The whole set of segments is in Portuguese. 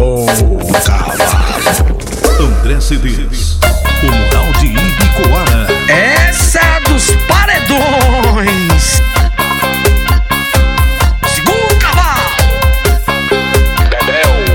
O cavalo. André Cedês, o moral de Ibicoara. Essa é dos paredões. Segura o cavalo. Bebel.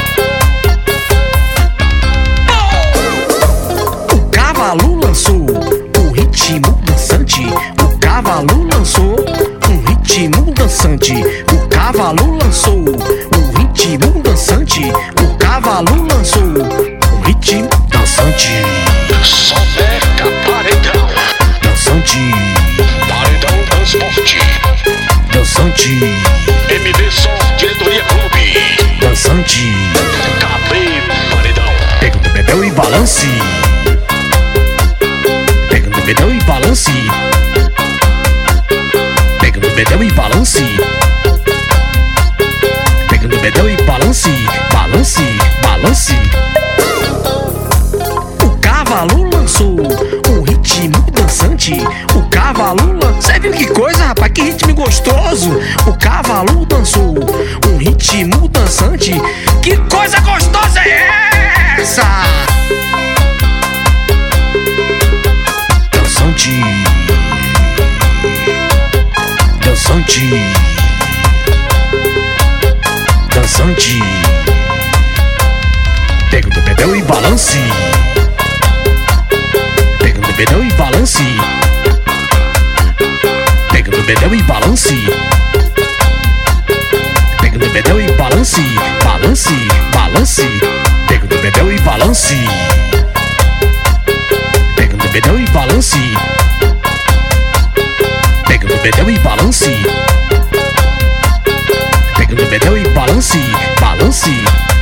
O cavalo lançou um ritmo dançante. O cavalo lançou um ritmo dançante. O cavalo lançou um ritmo dançante. O cavalo lançou um ritmo dançante. Soneca Paredão. Dançante, Paredão Transporte. dançante, MD Som Diretoria Clube. dançante. KB Paredão. Pega no bebel e balance. Pega no bebel e balance. Pega no bebel e balance. Pega no bebel e balance. Balance, balance. O cavalo lançou um ritmo dançante. O cavalo lançou. Você viu que coisa, rapaz? Que ritmo gostoso. O cavalo dançou um ritmo dançante. Que coisa gostosa é essa? Dançante, dançante, dançante. Pega no bebel e balance. Pega no bebel e balance. Pega no bebel e balance. Pega no bebel e balance. Balance, balance. Pega no bebel e balance. Pega no bebel e balance. Pega no bebel e balance. Pega no bebel e balance. Balance.